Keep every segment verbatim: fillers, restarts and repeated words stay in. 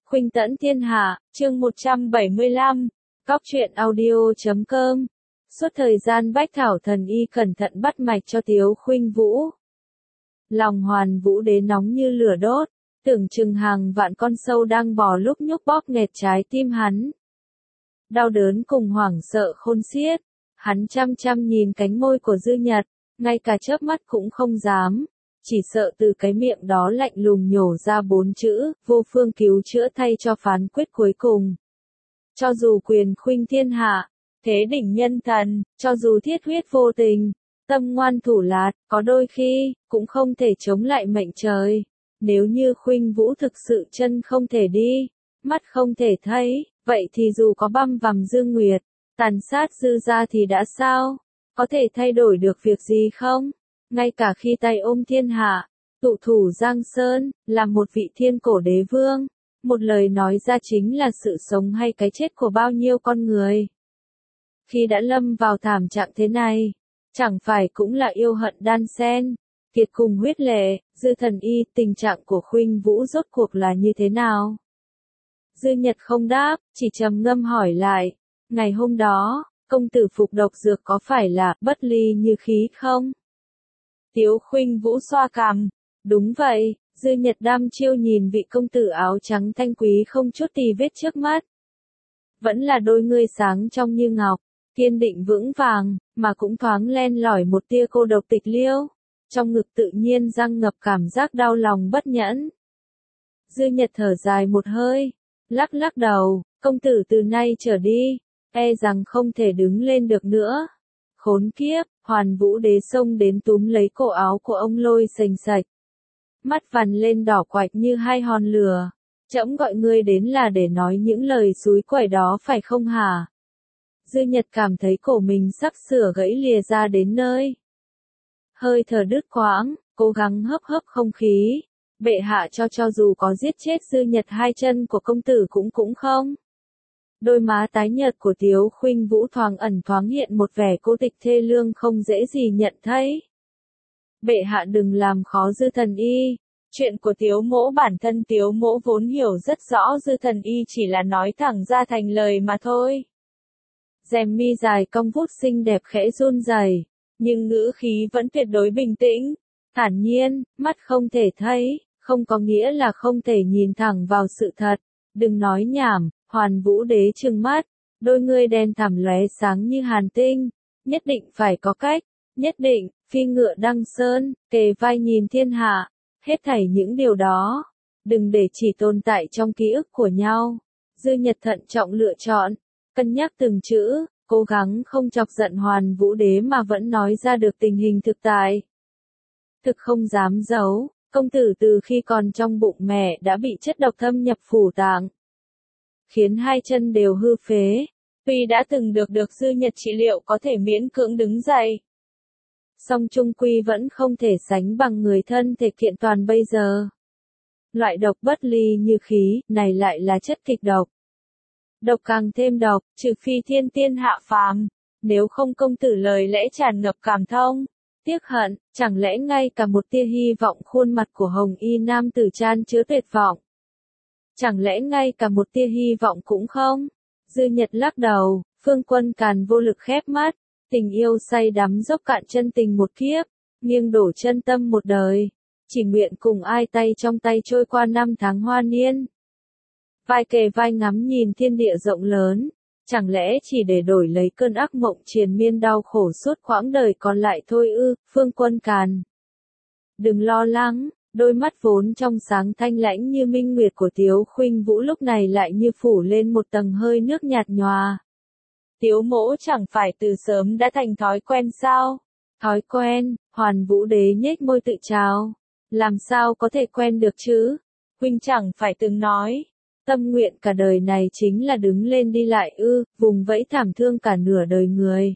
Khuynh tẫn thiên hạ, chương một trăm bảy mươi lăm, Cóc truyện audio chấm com. Suốt thời gian Bách Thảo Thần Y cẩn thận bắt mạch cho Tiếu Khuynh Vũ. Lòng Hoàn Vũ Đế nóng như lửa đốt, tưởng chừng hàng vạn con sâu đang bò lúc nhúc bóp nghẹt trái tim hắn. Đau đớn cùng hoảng sợ khôn xiết, hắn chăm chăm nhìn cánh môi của Dư Nhật, ngay cả chớp mắt cũng không dám. Chỉ sợ từ cái miệng đó lạnh lùng nhổ ra bốn chữ, vô phương cứu chữa thay cho phán quyết cuối cùng. Cho dù quyền khuynh thiên hạ, thế đỉnh nhân thần, cho dù thiết huyết vô tình, tâm ngoan thủ lạt, có đôi khi, cũng không thể chống lại mệnh trời. Nếu như Khuynh Vũ thực sự chân không thể đi, mắt không thể thấy, vậy thì dù có băm vằm Dương Nguyệt, tàn sát Dư gia thì đã sao? Có thể thay đổi được việc gì không? Ngay cả khi tay ôm thiên hạ, tụ thủ Giang Sơn, là một vị thiên cổ đế vương, một lời nói ra chính là sự sống hay cái chết của bao nhiêu con người. Khi đã lâm vào thảm trạng thế này, chẳng phải cũng là yêu hận đan xen, kiệt cùng huyết lệ. Dư Thần Y, tình trạng của Khuynh Vũ rốt cuộc là như thế nào? Dư Nhật không đáp, chỉ trầm ngâm hỏi lại, ngày hôm đó, công tử phục độc dược có phải là bất ly như khí không? Tiếu Khuynh Vũ xoa cằm, đúng vậy. Dư Nhật đăm chiêu nhìn vị công tử áo trắng thanh quý không chút tì vết trước mắt. Vẫn là đôi ngươi sáng trong như ngọc, kiên định vững vàng, mà cũng thoáng len lỏi một tia cô độc tịch liêu. Trong ngực tự nhiên răng ngập cảm giác đau lòng bất nhẫn. Dư Nhật thở dài một hơi, lắc lắc đầu, công tử từ nay trở đi, e rằng không thể đứng lên được nữa. Khốn kiếp, Hoàn Vũ Đế xông đến túm lấy cổ áo của ông lôi sành sạch. Mắt vằn lên đỏ quạch như hai hòn lửa. Trẫm gọi ngươi đến là để nói những lời xúi quẩy đó phải không hả? Dư Nhật cảm thấy cổ mình sắp sửa gãy lìa ra đến nơi. Hơi thở đứt quãng, cố gắng hấp hấp không khí. Bệ hạ cho cho dù có giết chết Dư Nhật hai chân của công tử cũng cũng không. Đôi má tái nhợt của Tiếu Khuynh Vũ thoáng ẩn thoáng hiện một vẻ cô tịch thê lương không dễ gì nhận thấy. Bệ hạ đừng làm khó Dư Thần Y. Chuyện của Tiếu mỗ bản thân Tiếu mỗ vốn hiểu rất rõ, Dư Thần Y chỉ là nói thẳng ra thành lời mà thôi. Rèm mi dài cong vút xinh đẹp khẽ run rẩy, nhưng ngữ khí vẫn tuyệt đối bình tĩnh, thản nhiên. Mắt không thể thấy, không có nghĩa là không thể nhìn thẳng vào sự thật. Đừng nói nhảm. Hoàn Vũ Đế trừng mắt, đôi ngươi đen thẳm lóe sáng như hàn tinh. Nhất định phải có cách, nhất định. Phi ngựa đăng sơn, kề vai nhìn thiên hạ, hết thảy những điều đó, đừng để chỉ tồn tại trong ký ức của nhau. Dư Nhật thận trọng lựa chọn, cân nhắc từng chữ, cố gắng không chọc giận Hoàn Vũ Đế mà vẫn nói ra được tình hình thực tại. Thực không dám giấu, công tử từ khi còn trong bụng mẹ đã bị chất độc thâm nhập phủ tạng, khiến hai chân đều hư phế. Tuy đã từng được được Dư Nhật trị liệu có thể miễn cưỡng đứng dậy, song chung quy vẫn không thể sánh bằng người thân thể kiện toàn bây giờ. Loại độc bất ly như khí, này lại là chất kịch độc. Độc càng thêm độc, trừ phi thiên tiên hạ phàm, nếu không công tử lời lẽ tràn ngập cảm thông, tiếc hận, chẳng lẽ ngay cả một tia hy vọng khuôn mặt của hồng y nam tử chan chứa tuyệt vọng. Chẳng lẽ ngay cả một tia hy vọng cũng không? Dư Nhật lắc đầu, Phương Quân Càn vô lực khép mắt. Tình yêu say đắm dốc cạn chân tình một kiếp, nghiêng đổ chân tâm một đời, chỉ nguyện cùng ai tay trong tay trôi qua năm tháng hoa niên. Vai kề vai ngắm nhìn thiên địa rộng lớn, chẳng lẽ chỉ để đổi lấy cơn ác mộng triền miên đau khổ suốt quãng đời còn lại thôi ư? Phương Quân Càn, đừng lo lắng. Đôi mắt vốn trong sáng thanh lãnh như minh nguyệt của Tiếu Khuynh Vũ lúc này lại như phủ lên một tầng hơi nước nhạt nhòa. Tiếu mỗ chẳng phải từ sớm đã thành thói quen sao? Thói quen, Hoàn Vũ Đế nhếch môi tự trào. Làm sao có thể quen được chứ? Huynh chẳng phải từng nói, tâm nguyện cả đời này chính là đứng lên đi lại ư, vùng vẫy thảm thương cả nửa đời người.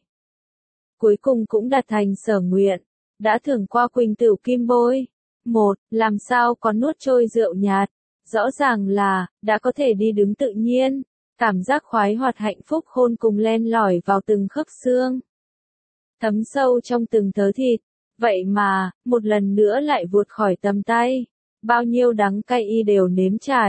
Cuối cùng cũng đạt thành sở nguyện, đã thưởng qua Quỳnh Tửu Kim Bôi. Một, làm sao có nuốt trôi rượu nhạt, rõ ràng là, đã có thể đi đứng tự nhiên. Cảm giác khoái hoạt hạnh phúc khôn cùng len lỏi vào từng khớp xương, thấm sâu trong từng thớ thịt. Vậy mà, một lần nữa lại vụt khỏi tầm tay. Bao nhiêu đắng cay y đều nếm trải.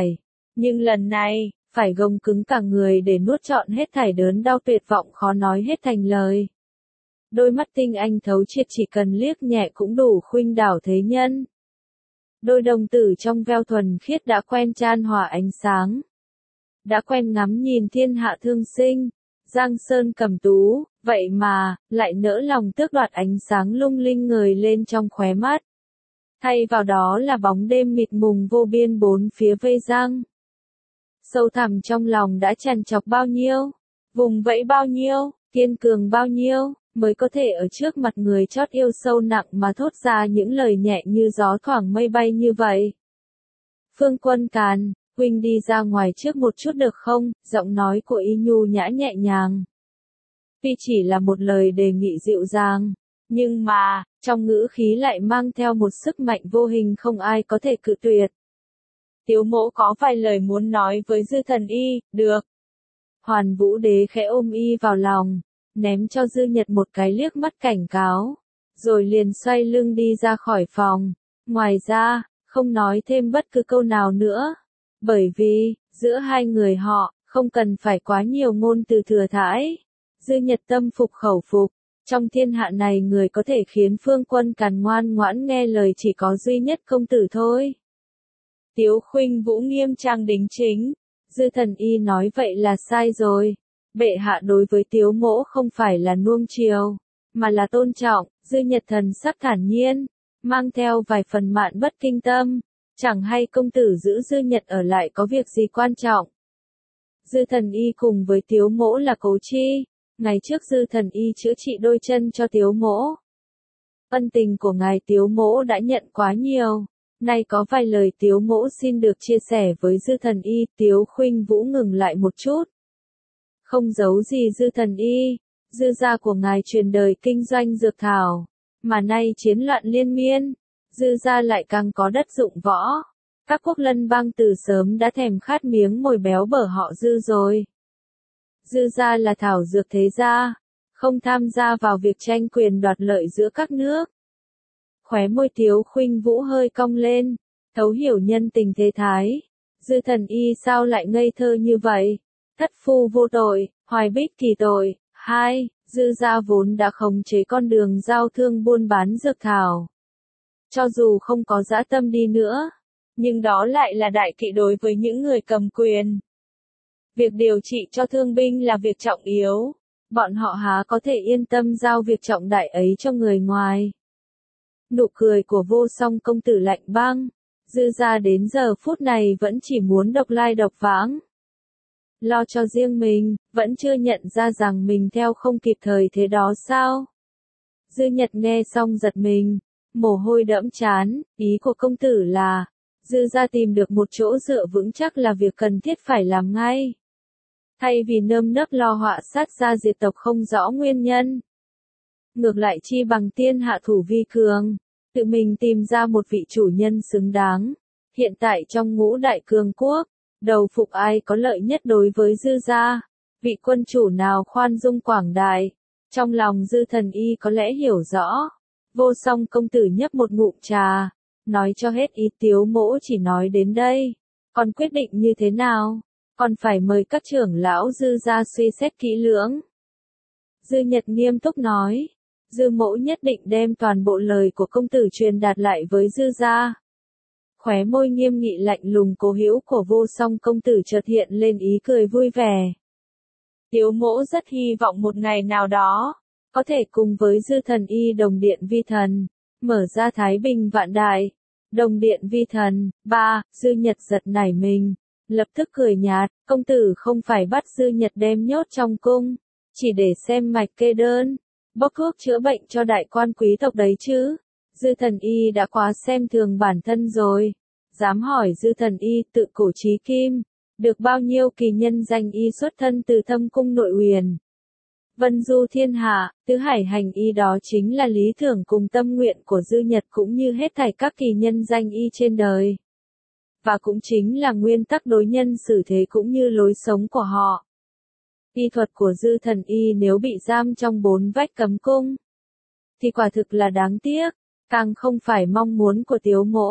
Nhưng lần này, phải gồng cứng cả người để nuốt trọn hết thảy đớn đau tuyệt vọng khó nói hết thành lời. Đôi mắt tinh anh thấu triệt chỉ cần liếc nhẹ cũng đủ khuynh đảo thế nhân. Đôi đồng tử trong veo thuần khiết đã quen chan hòa ánh sáng. Đã quen ngắm nhìn thiên hạ thương sinh, giang sơn cầm tú, vậy mà, lại nỡ lòng tước đoạt ánh sáng lung linh ngời lên trong khóe mắt. Thay vào đó là bóng đêm mịt mùng vô biên bốn phía vây giăng. Sâu thẳm trong lòng đã trằn trọc bao nhiêu, vùng vẫy bao nhiêu, kiên cường bao nhiêu, mới có thể ở trước mặt người chót yêu sâu nặng mà thốt ra những lời nhẹ như gió thoảng mây bay như vậy. Phương Quân Càn, huynh đi ra ngoài trước một chút được không? Giọng nói của Y nhu nhã nhẹ nhàng. Tuy chỉ là một lời đề nghị dịu dàng, nhưng mà, trong ngữ khí lại mang theo một sức mạnh vô hình không ai có thể cự tuyệt. Tiếu mỗ có vài lời muốn nói với Dư Thần Y, được. Hoàn Vũ Đế khẽ ôm Y vào lòng, ném cho Dư Nhật một cái liếc mắt cảnh cáo, rồi liền xoay lưng đi ra khỏi phòng. Ngoài ra, không nói thêm bất cứ câu nào nữa, bởi vì, giữa hai người họ, không cần phải quá nhiều ngôn từ thừa thãi. Dư Nhật tâm phục khẩu phục, trong thiên hạ này người có thể khiến Phương Quân Càn ngoan ngoãn nghe lời chỉ có duy nhất công tử thôi. Tiếu Khuynh Vũ nghiêm trang đính chính, Dư Thần Y nói vậy là sai rồi. Bệ hạ đối với Tiếu mỗ không phải là nuông chiều, mà là tôn trọng. Dư Nhật thần sắc thản nhiên, mang theo vài phần mạn bất kinh tâm, chẳng hay công tử giữ Dư Nhật ở lại có việc gì quan trọng. Dư Thần Y cùng với Tiếu mỗ là cố chi, ngày trước Dư Thần Y chữa trị đôi chân cho Tiếu mỗ. Ân tình của ngài Tiếu mỗ đã nhận quá nhiều, nay có vài lời Tiếu mỗ xin được chia sẻ với Dư Thần Y. Tiếu Khuynh Vũ ngừng lại một chút. Không giấu gì Dư Thần Y, Dư gia của ngài truyền đời kinh doanh dược thảo, mà nay chiến loạn liên miên, Dư gia lại càng có đất dụng võ. Các quốc lân bang từ sớm đã thèm khát miếng mồi béo bở họ Dư rồi. Dư gia là thảo dược thế gia, không tham gia vào việc tranh quyền đoạt lợi giữa các nước. Khóe môi Tiếu Khuynh Vũ hơi cong lên, thấu hiểu nhân tình thế thái. Dư Thần Y sao lại ngây thơ như vậy? Thất phu vô tội, Hoài Bích kỳ tội. Hai, Dư gia vốn đã khống chế con đường giao thương buôn bán dược thảo. Cho dù không có dã tâm đi nữa, nhưng đó lại là đại kỵ đối với những người cầm quyền. Việc điều trị cho thương binh là việc trọng yếu, bọn họ há có thể yên tâm giao việc trọng đại ấy cho người ngoài. Nụ cười của Vô Song công tử lạnh băng, Dư gia đến giờ phút này vẫn chỉ muốn độc lai độc vãng. Lo cho riêng mình, vẫn chưa nhận ra rằng mình theo không kịp thời thế đó sao? Dư Nhật nghe xong giật mình, mồ hôi đẫm trán. Ý của công tử là, Dư gia tìm được một chỗ dựa vững chắc là việc cần thiết phải làm ngay. Thay vì nơm nớp lo họa sát gia diệt tộc không rõ nguyên nhân. Ngược lại chi bằng tiên hạ thủ vi cường, tự mình tìm ra một vị chủ nhân xứng đáng. Hiện tại trong ngũ đại cường quốc, đầu phục ai có lợi nhất đối với Dư gia? Vị quân chủ nào khoan dung quảng đại? Trong lòng Dư Thần Y có lẽ hiểu rõ. Vô Song công tử nhấp một ngụm trà, nói cho hết ý. Tiếu mỗ chỉ nói đến đây, còn quyết định như thế nào, còn phải mời các trưởng lão Dư gia suy xét kỹ lưỡng. Dư Nhật nghiêm túc nói, Dư mỗ nhất định đem toàn bộ lời của công tử truyền đạt lại với Dư gia. Khóe môi nghiêm nghị lạnh lùng cố hữu của Vô Song công tử chợt hiện lên ý cười vui vẻ. Tiếu mỗ rất hy vọng một ngày nào đó, có thể cùng với Dư Thần Y đồng điện vi thần, mở ra thái bình vạn đại. Đồng điện vi thần. Ba, Dư Nhật giật nảy mình, lập tức cười nhạt, công tử không phải bắt Dư Nhật đem nhốt trong cung, chỉ để xem mạch kê đơn, bốc thuốc chữa bệnh cho đại quan quý tộc đấy chứ. Dư Thần Y đã quá xem thường bản thân rồi. Dám hỏi Dư Thần Y tự cổ chí kim, được bao nhiêu kỳ nhân danh y xuất thân từ thâm cung nội huyền. Vân du thiên hạ, tứ hải hành y đó chính là lý tưởng cùng tâm nguyện của Dư Nhật cũng như hết thảy các kỳ nhân danh y trên đời. Và cũng chính là nguyên tắc đối nhân xử thế cũng như lối sống của họ. Y thuật của Dư Thần Y nếu bị giam trong bốn vách cấm cung, thì quả thực là đáng tiếc, càng không phải mong muốn của Tiếu mỗ.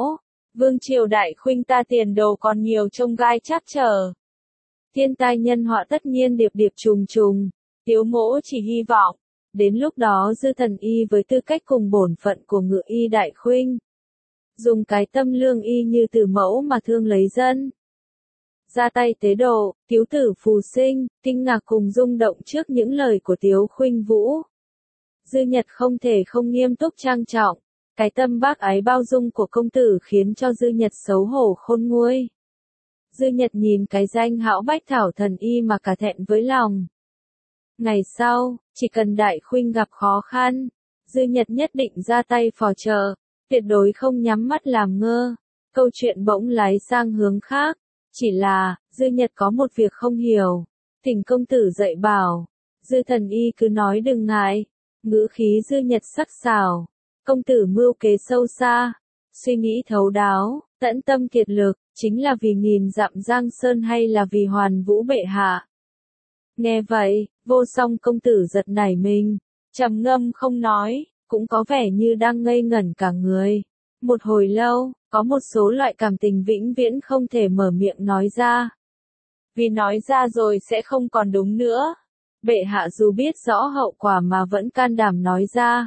Vương triều Đại Khuynh ta tiền đồ còn nhiều chông gai trắc trở. Thiên tai nhân họa tất nhiên điệp điệp trùng trùng, Tiếu Mỗ chỉ hy vọng, đến lúc đó Dư Thần Y với tư cách cùng bổn phận của Ngự Y Đại Khuynh, dùng cái tâm lương y như từ mẫu mà thương lấy dân. Ra tay tế độ, Tiếu tử Phù Sinh, kinh ngạc cùng rung động trước những lời của Tiếu Khuynh Vũ. Dư Nhật không thể không nghiêm túc trang trọng, cái tâm bác ái bao dung của công tử khiến cho Dư Nhật xấu hổ khôn nguôi. Dư Nhật nhìn cái danh hão Bách Thảo Thần Y mà cả thẹn với lòng. Ngày sau, chỉ cần Đại Khuynh gặp khó khăn, Dư Nhật nhất định ra tay phò trợ, tuyệt đối không nhắm mắt làm ngơ. Câu chuyện bỗng lái sang hướng khác, chỉ là, Dư Nhật có một việc không hiểu. Thỉnh công tử dạy bảo, Dư Thần Y cứ nói đừng ngại, ngữ khí Dư Nhật sắc sảo. Công tử mưu kế sâu xa, suy nghĩ thấu đáo, tận tâm kiệt lực, chính là vì nghìn dặm Giang Sơn hay là vì Hoàn Vũ bệ hạ? Nghe vậy, Vô Song công tử giật nảy mình, trầm ngâm không nói, cũng có vẻ như đang ngây ngẩn cả người. Một hồi lâu, có một số loại cảm tình vĩnh viễn không thể mở miệng nói ra. Vì nói ra rồi sẽ không còn đúng nữa. Bệ hạ dù biết rõ hậu quả mà vẫn can đảm nói ra.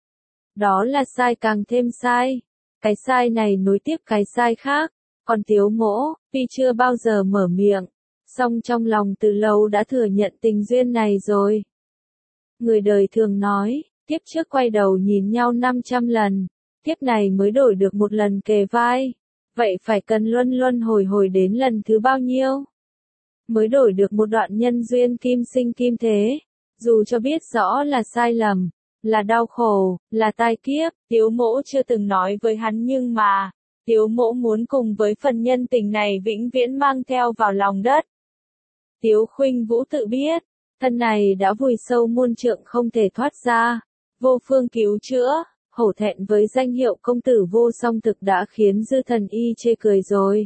Đó là sai càng thêm sai. Cái sai này nối tiếp cái sai khác. Còn Tiếu Mỗ, tuy chưa bao giờ mở miệng, song trong lòng từ lâu đã thừa nhận tình duyên này rồi. Người đời thường nói, kiếp trước quay đầu nhìn nhau năm trăm lần, kiếp này mới đổi được một lần kề vai. Vậy phải cần luân luân hồi hồi đến lần thứ bao nhiêu? Mới đổi được một đoạn nhân duyên kim sinh kim thế. Dù cho biết rõ là sai lầm, là đau khổ, là tai kiếp, Tiếu Mỗ chưa từng nói với hắn nhưng mà, Tiếu Mỗ muốn cùng với phần nhân tình này vĩnh viễn mang theo vào lòng đất. Tiếu Khuynh Vũ tự biết, thân này đã vùi sâu muôn trượng không thể thoát ra, vô phương cứu chữa, hổ thẹn với danh hiệu công tử Vô Song thực đã khiến Dư Thần Y chê cười rồi.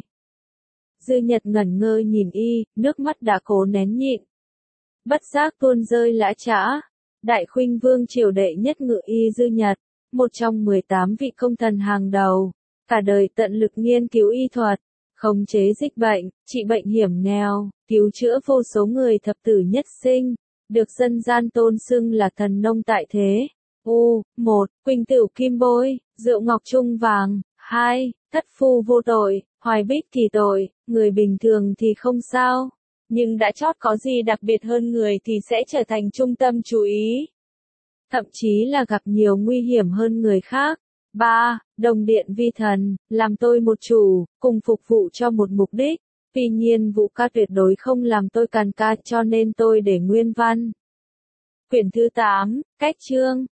Dư Nhật ngẩn ngơ nhìn y, nước mắt đã cố nén nhịn. Bất giác tuôn rơi lã chã. Đại Khuynh Vương triều đệ nhất Ngự Y Dư Nhật, một trong mười tám vị công thần hàng đầu, cả đời tận lực nghiên cứu y thuật, khống chế dịch bệnh, trị bệnh hiểm nghèo, cứu chữa vô số người thập tử nhất sinh, được dân gian tôn xưng là thần nông tại thế. U, một, Quỳnh tửu kim bôi, rượu ngọc trung vàng, hai, thất phu vô tội, hoài bích kỳ tội, người bình thường thì không sao, nhưng đã chót có gì đặc biệt hơn người thì sẽ trở thành trung tâm chú ý. Thậm chí là gặp nhiều nguy hiểm hơn người khác. ba. Đồng điện vi thần, làm tôi một chủ, cùng phục vụ cho một mục đích. Tuy nhiên Vũ ca tuyệt đối không làm tôi càn ca cho nên tôi để nguyên văn. Quyển thứ tám, cách chương.